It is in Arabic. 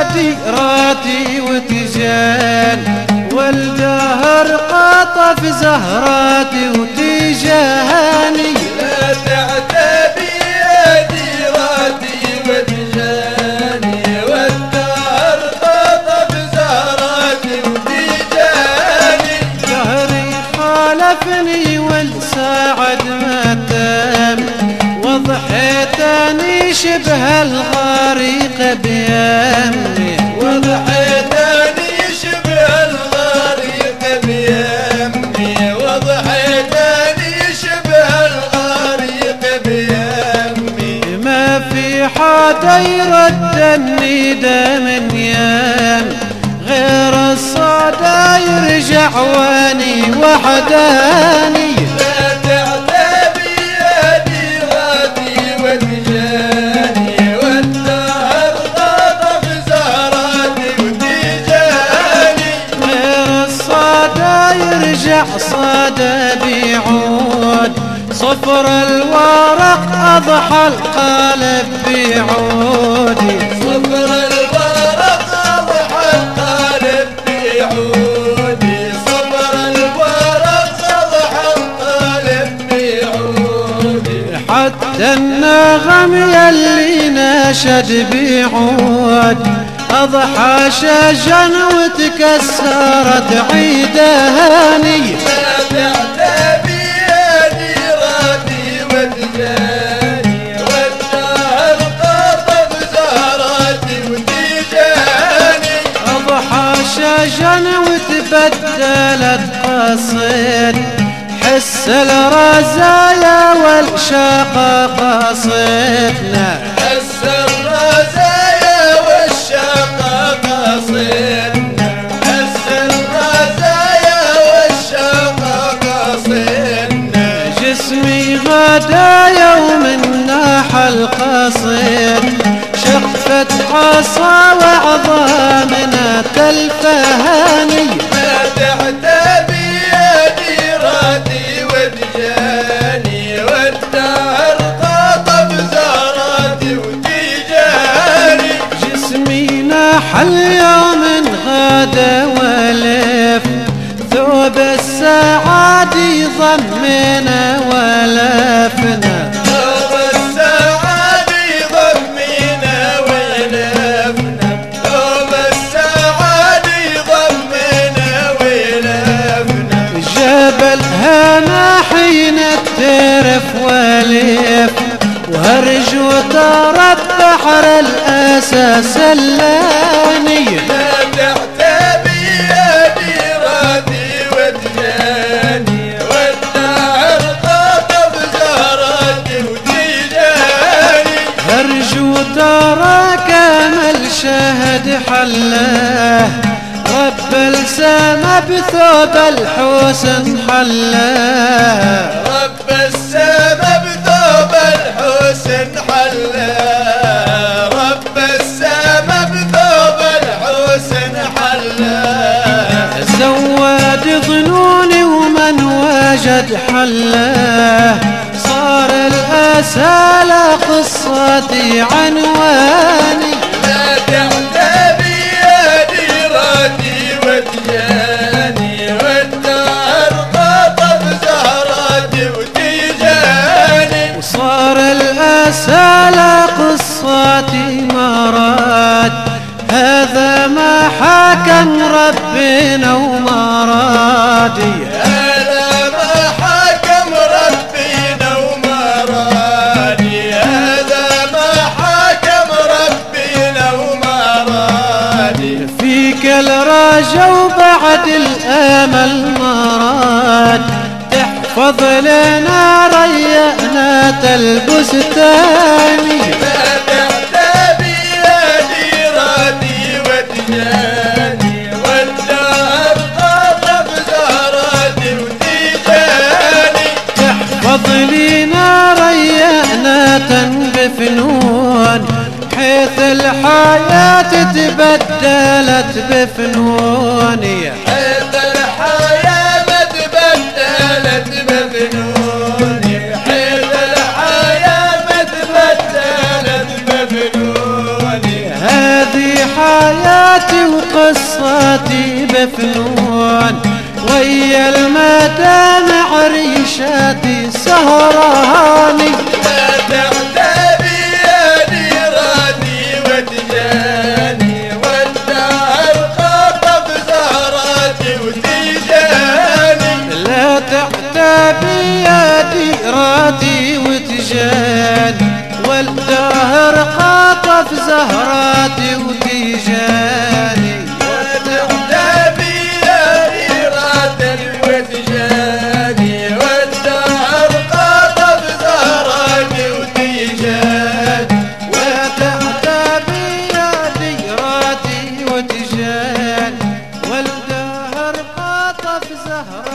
ديراتي وتجان، والدهر قطف زهراتي وتجاني. لا تعتبي يا ديراتي وتجاني، والدهر قطف زهراتي وتجاني. دهري خالفني والساعد ما تام، وضحيتني شبه الغريق بيمي. وضحيتني شبه الغريق بيمي، وضحيتني شبه الغريق بيمي. ما في حدا يردني دم يام، غير الصدى يرجع واني وحداني. لا تعتبي يا ديراتي وتجاني، والدهر قطف زهراتي وتجاني. غير الصدى يرجع صدى بيعود، صفر الورق أضحى القلب بعودي. صفر الورق أضحى القلب بعودي، صفر الورق أضحى القلب بعودي. حتى النغم يلي ناشد بعود، أضحى شجن وتكسرت عيداني. لا تعتبي يا ديراتي وتجاني، والدهر قطف زهراتي وتجاني. أضحى شجن وتبدلت قصيد، حس الرزايا والشقا قصيدنا. حس الرزايا والشقا قصيدنا، حس الرزايا والشقا قصيدنا. جسمي غدا يوم الناح القصيد، شقفت عصا وعظامنا تلفهاني. لا تعتبي يا ديراتي وتجاني، والدهر قطف زهراتي وتجاني. جسمي ناح اليوم غدا ولف، ثوب السعادي ضمنا ولفنا. ثوب السعادي ضمنا ولفنا، ثوب السعادي ضمنا ولفنا. جبل هنا حين الترف ولف، وهرج وترى بحر الأسى سلاني. لا تعتبي يا ديراتي وتجاني، والدهر قطف زهراتي وتجاني. هرج وترى كامل شهد حلاه، رب السما بثوب الحسن حلاه. رب السما بثوب الحسن حلاه، رب السما بثوب الحسن حلاه. زواد ظنوني ومن وجد حلاه، صار الأسى لقصتي عنواني. لا تعتبي يا ديراتي وتجاني، والدهر قطف زهراتي وتجاني. وصار الأسى لقصتي مراد، هذا ما حكم ربنا ومرادي. هذا ما حكم ربنا ومرادي، هذا ما حكم ربنا ومرادي. فيك الرجا وبعد الامل مراد، تحفظ لنا ريانات البستاني. لا تعتبي يا ديراتي وتجاني، والدهر قطف زهراتي وتجاني. تحفظ لنا ريانات بفنون، حيث الحياة تبدلت بفنوني. حيث الحياة تبدلت بفنوني، حيث الحياة تبدلت بفنوني. هذه حياة ديراتي بفنون ويا المدامع ريشاتي سهراني. لا تعتبي يا ديراتي وتجاني والدهر خطف زهراتي وتجاني. لا تعتبي يا ديراتي وتجاني والدهر خطف زهراتي وتجاني. وتعتبي يا ديراتي وتجاني والدهر خطف زهراتي وتجاني. وتعتبي يا ديراتي وتجاني والدهر خطف زهراتي